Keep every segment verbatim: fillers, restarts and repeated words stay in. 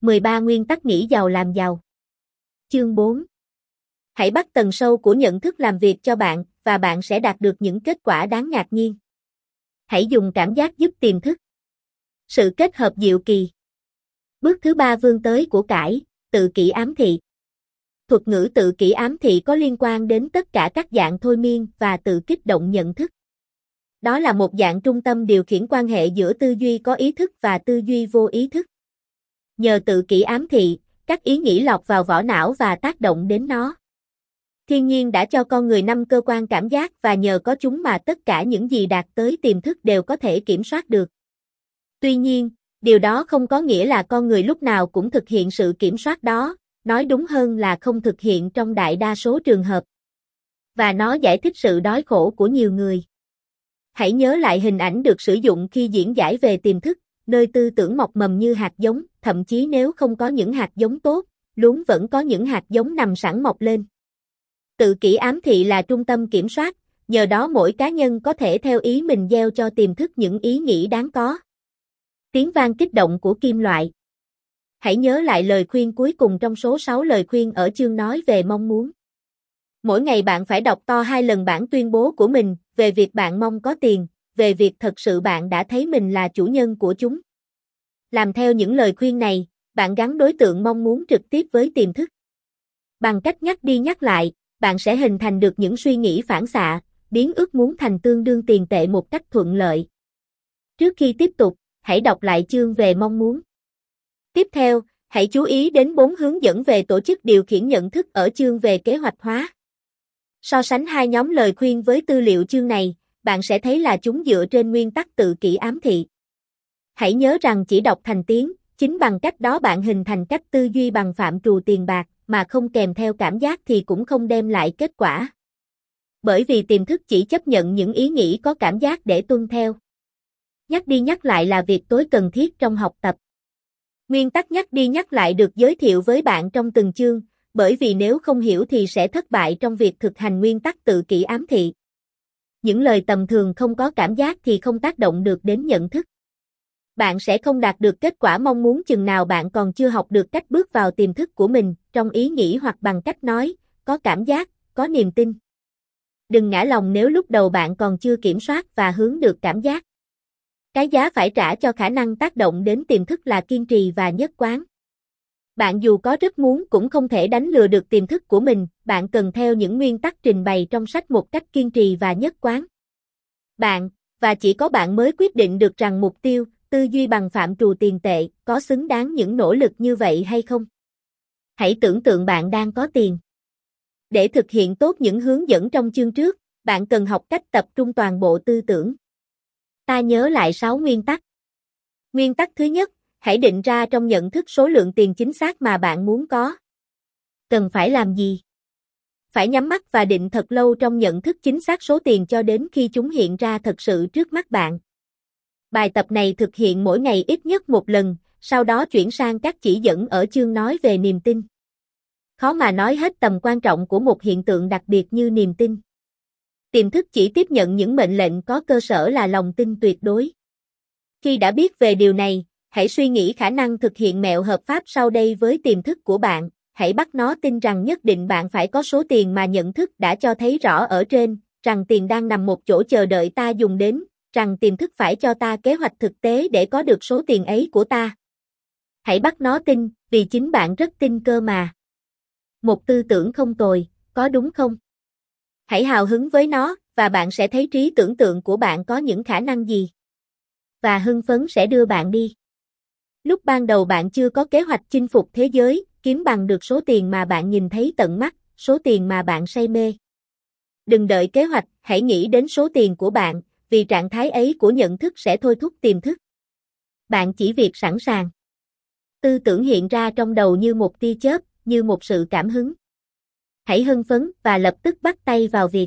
mười ba Nguyên tắc nghĩ giàu làm giàu. Chương bốn. Hãy bắt tầng sâu của nhận thức làm việc cho bạn, và bạn sẽ đạt được những kết quả đáng ngạc nhiên. Hãy dùng cảm giác giúp tiềm thức. Sự kết hợp diệu kỳ. Bước thứ ba vươn tới của cải, tự kỷ ám thị. Thuật ngữ tự kỷ ám thị có liên quan đến tất cả các dạng thôi miên và tự kích động nhận thức. Đó là một dạng trung tâm điều khiển quan hệ giữa tư duy có ý thức và tư duy vô ý thức. Nhờ tự kỷ ám thị, các ý nghĩ lọt vào vỏ não và tác động đến nó. Thiên nhiên đã cho con người năm cơ quan cảm giác và nhờ có chúng mà tất cả những gì đạt tới tiềm thức đều có thể kiểm soát được. Tuy nhiên, điều đó không có nghĩa là con người lúc nào cũng thực hiện sự kiểm soát đó, nói đúng hơn là không thực hiện trong đại đa số trường hợp. Và nó giải thích sự đói khổ của nhiều người. Hãy nhớ lại hình ảnh được sử dụng khi diễn giải về tiềm thức, nơi tư tưởng mọc mầm như hạt giống, thậm chí nếu không có những hạt giống tốt, luôn vẫn có những hạt giống nằm sẵn mọc lên. Tự kỷ ám thị là trung tâm kiểm soát, nhờ đó mỗi cá nhân có thể theo ý mình gieo cho tiềm thức những ý nghĩ đáng có. Tiếng vang kích động của kim loại. Hãy nhớ lại lời khuyên cuối cùng trong số sáu lời khuyên ở chương nói về mong muốn. Mỗi ngày bạn phải đọc to hai lần bản tuyên bố của mình, về việc bạn mong có tiền, về việc thật sự bạn đã thấy mình là chủ nhân của chúng. Làm theo những lời khuyên này, bạn gắn đối tượng mong muốn trực tiếp với tiềm thức. Bằng cách nhắc đi nhắc lại, bạn sẽ hình thành được những suy nghĩ phản xạ, biến ước muốn thành tương đương tiền tệ một cách thuận lợi. Trước khi tiếp tục, hãy đọc lại chương về mong muốn. Tiếp theo, hãy chú ý đến bốn hướng dẫn về tổ chức điều khiển nhận thức ở chương về kế hoạch hóa. So sánh hai nhóm lời khuyên với tư liệu chương này, bạn sẽ thấy là chúng dựa trên nguyên tắc tự kỷ ám thị. Hãy nhớ rằng chỉ đọc thành tiếng, chính bằng cách đó bạn hình thành cách tư duy bằng phạm trù tiền bạc, mà không kèm theo cảm giác thì cũng không đem lại kết quả. Bởi vì tiềm thức chỉ chấp nhận những ý nghĩ có cảm giác để tuân theo. Nhắc đi nhắc lại là việc tối cần thiết trong học tập. Nguyên tắc nhắc đi nhắc lại được giới thiệu với bạn trong từng chương, bởi vì nếu không hiểu thì sẽ thất bại trong việc thực hành nguyên tắc tự kỷ ám thị. Những lời tầm thường không có cảm giác thì không tác động được đến nhận thức. Bạn sẽ không đạt được kết quả mong muốn chừng nào bạn còn chưa học được cách bước vào tiềm thức của mình, trong ý nghĩ hoặc bằng cách nói, có cảm giác, có niềm tin. Đừng ngã lòng nếu lúc đầu bạn còn chưa kiểm soát và hướng được cảm giác. Cái giá phải trả cho khả năng tác động đến tiềm thức là kiên trì và nhất quán. Bạn dù có rất muốn cũng không thể đánh lừa được tiềm thức của mình, bạn cần theo những nguyên tắc trình bày trong sách một cách kiên trì và nhất quán. Bạn, và chỉ có bạn mới quyết định được rằng mục tiêu, tư duy bằng phạm trù tiền tệ, có xứng đáng những nỗ lực như vậy hay không. Hãy tưởng tượng bạn đang có tiền. Để thực hiện tốt những hướng dẫn trong chương trước, bạn cần học cách tập trung toàn bộ tư tưởng. Ta nhớ lại sáu nguyên tắc. Nguyên tắc thứ nhất, hãy định ra trong nhận thức số lượng tiền chính xác mà bạn muốn có. Cần phải làm gì? Phải nhắm mắt và định thật lâu trong nhận thức chính xác số tiền cho đến khi chúng hiện ra thật sự trước mắt bạn. Bài tập này thực hiện mỗi ngày ít nhất một lần, sau đó chuyển sang các chỉ dẫn ở chương nói về niềm tin. Khó mà nói hết tầm quan trọng của một hiện tượng đặc biệt như niềm tin. Tiềm thức chỉ tiếp nhận những mệnh lệnh có cơ sở là lòng tin tuyệt đối. Khi đã biết về điều này, hãy suy nghĩ khả năng thực hiện mẹo hợp pháp sau đây với tiềm thức của bạn. Hãy bắt nó tin rằng nhất định bạn phải có số tiền mà nhận thức đã cho thấy rõ ở trên, rằng tiền đang nằm một chỗ chờ đợi ta dùng đến, rằng tiềm thức phải cho ta kế hoạch thực tế để có được số tiền ấy của ta. Hãy bắt nó tin, vì chính bạn rất tin cơ mà. Một tư tưởng không tồi, có đúng không? Hãy hào hứng với nó, và bạn sẽ thấy trí tưởng tượng của bạn có những khả năng gì. Và hưng phấn sẽ đưa bạn đi. Lúc ban đầu bạn chưa có kế hoạch chinh phục thế giới, kiếm bằng được số tiền mà bạn nhìn thấy tận mắt, số tiền mà bạn say mê. Đừng đợi kế hoạch, hãy nghĩ đến số tiền của bạn, vì trạng thái ấy của nhận thức sẽ thôi thúc tiềm thức. Bạn chỉ việc sẵn sàng. Tư tưởng hiện ra trong đầu như một tia chớp, như một sự cảm hứng. Hãy hưng phấn và lập tức bắt tay vào việc.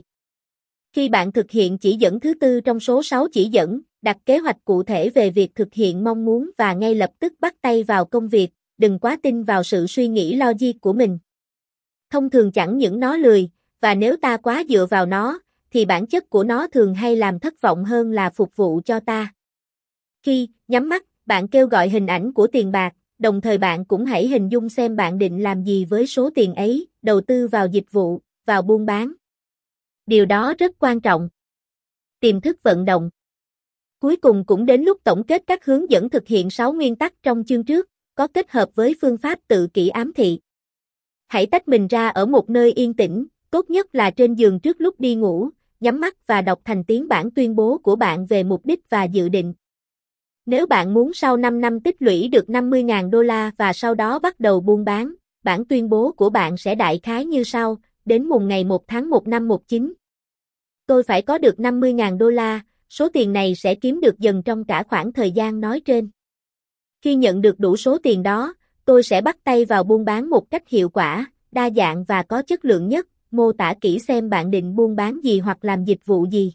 Khi bạn thực hiện chỉ dẫn thứ tư trong số sáu chỉ dẫn, đặt kế hoạch cụ thể về việc thực hiện mong muốn và ngay lập tức bắt tay vào công việc, đừng quá tin vào sự suy nghĩ logic của mình. Thông thường chẳng những nó lười, và nếu ta quá dựa vào nó, thì bản chất của nó thường hay làm thất vọng hơn là phục vụ cho ta. Khi nhắm mắt, bạn kêu gọi hình ảnh của tiền bạc, đồng thời bạn cũng hãy hình dung xem bạn định làm gì với số tiền ấy, đầu tư vào dịch vụ, vào buôn bán. Điều đó rất quan trọng. Tiềm thức vận động. Cuối cùng cũng đến lúc tổng kết các hướng dẫn thực hiện sáu nguyên tắc trong chương trước, có kết hợp với phương pháp tự kỷ ám thị. Hãy tách mình ra ở một nơi yên tĩnh, tốt nhất là trên giường trước lúc đi ngủ, nhắm mắt và đọc thành tiếng bản tuyên bố của bạn về mục đích và dự định. Nếu bạn muốn sau năm năm tích lũy được năm mươi nghìn đô la và sau đó bắt đầu buôn bán, bản tuyên bố của bạn sẽ đại khái như sau, đến mùng ngày một tháng một năm một chín. Tôi phải có được năm mươi nghìn đô la, số tiền này sẽ kiếm được dần trong cả khoảng thời gian nói trên. Khi nhận được đủ số tiền đó, tôi sẽ bắt tay vào buôn bán một cách hiệu quả, đa dạng và có chất lượng nhất, mô tả kỹ xem bạn định buôn bán gì hoặc làm dịch vụ gì.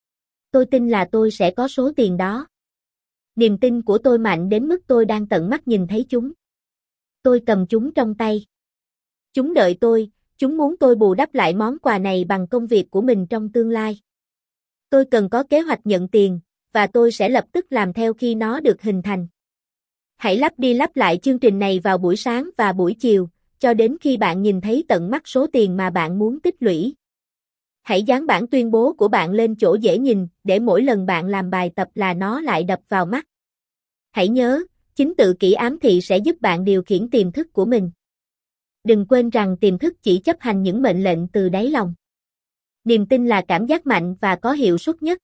Tôi tin là tôi sẽ có số tiền đó. Niềm tin của tôi mạnh đến mức tôi đang tận mắt nhìn thấy chúng. Tôi cầm chúng trong tay. Chúng đợi tôi, chúng muốn tôi bù đắp lại món quà này bằng công việc của mình trong tương lai. Tôi cần có kế hoạch nhận tiền, và tôi sẽ lập tức làm theo khi nó được hình thành. Hãy lặp đi lặp lại chương trình này vào buổi sáng và buổi chiều, cho đến khi bạn nhìn thấy tận mắt số tiền mà bạn muốn tích lũy. Hãy dán bản tuyên bố của bạn lên chỗ dễ nhìn, để mỗi lần bạn làm bài tập là nó lại đập vào mắt. Hãy nhớ, chính tự kỷ ám thị sẽ giúp bạn điều khiển tiềm thức của mình. Đừng quên rằng tiềm thức chỉ chấp hành những mệnh lệnh từ đáy lòng. Niềm tin là cảm giác mạnh và có hiệu suất nhất.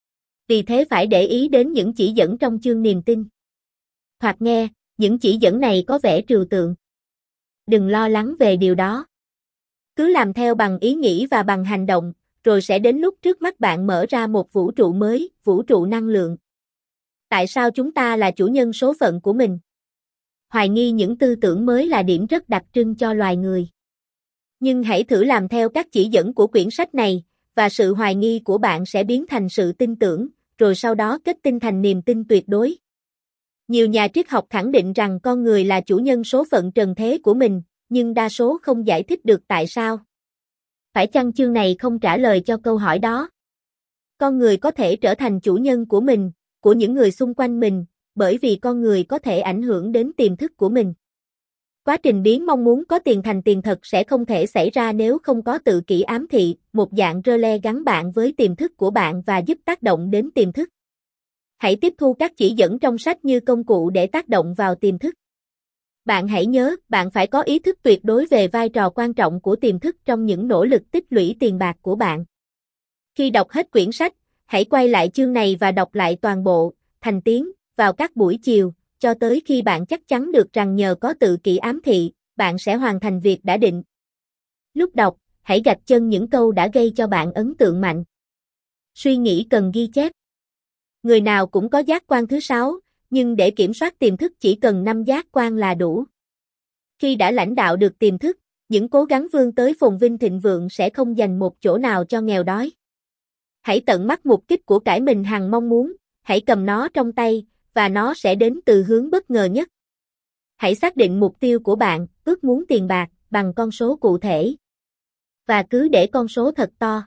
Vì thế phải để ý đến những chỉ dẫn trong chương niềm tin. Thoạt nghe, những chỉ dẫn này có vẻ trừu tượng. Đừng lo lắng về điều đó. Cứ làm theo bằng ý nghĩ và bằng hành động, rồi sẽ đến lúc trước mắt bạn mở ra một vũ trụ mới, vũ trụ năng lượng. Tại sao chúng ta là chủ nhân số phận của mình? Hoài nghi những tư tưởng mới là điểm rất đặc trưng cho loài người. Nhưng hãy thử làm theo các chỉ dẫn của quyển sách này, và sự hoài nghi của bạn sẽ biến thành sự tin tưởng, rồi sau đó kết tinh thành niềm tin tuyệt đối. Nhiều nhà triết học khẳng định rằng con người là chủ nhân số phận trần thế của mình, nhưng đa số không giải thích được tại sao. Phải chăng chương này không trả lời cho câu hỏi đó? Con người có thể trở thành chủ nhân của mình, của những người xung quanh mình, bởi vì con người có thể ảnh hưởng đến tiềm thức của mình. Quá trình biến mong muốn có tiền thành tiền thật sẽ không thể xảy ra nếu không có tự kỷ ám thị, một dạng rơ le gắn bạn với tiềm thức của bạn và giúp tác động đến tiềm thức. Hãy tiếp thu các chỉ dẫn trong sách như công cụ để tác động vào tiềm thức. Bạn hãy nhớ, bạn phải có ý thức tuyệt đối về vai trò quan trọng của tiềm thức trong những nỗ lực tích lũy tiền bạc của bạn. Khi đọc hết quyển sách, hãy quay lại chương này và đọc lại toàn bộ, thành tiếng, vào các buổi chiều, cho tới khi bạn chắc chắn được rằng nhờ có tự kỷ ám thị, bạn sẽ hoàn thành việc đã định. Lúc đọc, hãy gạch chân những câu đã gây cho bạn ấn tượng mạnh. Suy nghĩ cần ghi chép. Người nào cũng có giác quan thứ sáu, nhưng để kiểm soát tiềm thức chỉ cần năm giác quan là đủ. Khi đã lãnh đạo được tiềm thức, những cố gắng vươn tới phồn vinh thịnh vượng sẽ không dành một chỗ nào cho nghèo đói. Hãy tận mắt mục kích của cải mình hằng mong muốn, hãy cầm nó trong tay, và nó sẽ đến từ hướng bất ngờ nhất. Hãy xác định mục tiêu của bạn, ước muốn tiền bạc, bằng con số cụ thể. Và cứ để con số thật to.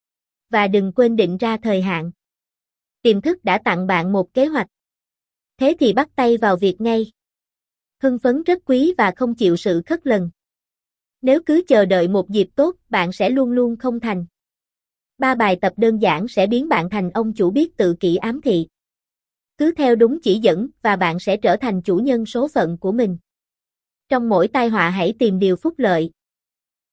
Và đừng quên định ra thời hạn. Tiềm thức đã tặng bạn một kế hoạch. Thế thì bắt tay vào việc ngay. Hưng phấn rất quý và không chịu sự khất lần. Nếu cứ chờ đợi một dịp tốt, bạn sẽ luôn luôn không thành. Ba bài tập đơn giản sẽ biến bạn thành ông chủ biết tự kỷ ám thị. Cứ theo đúng chỉ dẫn và bạn sẽ trở thành chủ nhân số phận của mình. Trong mỗi tai họa hãy tìm điều phúc lợi,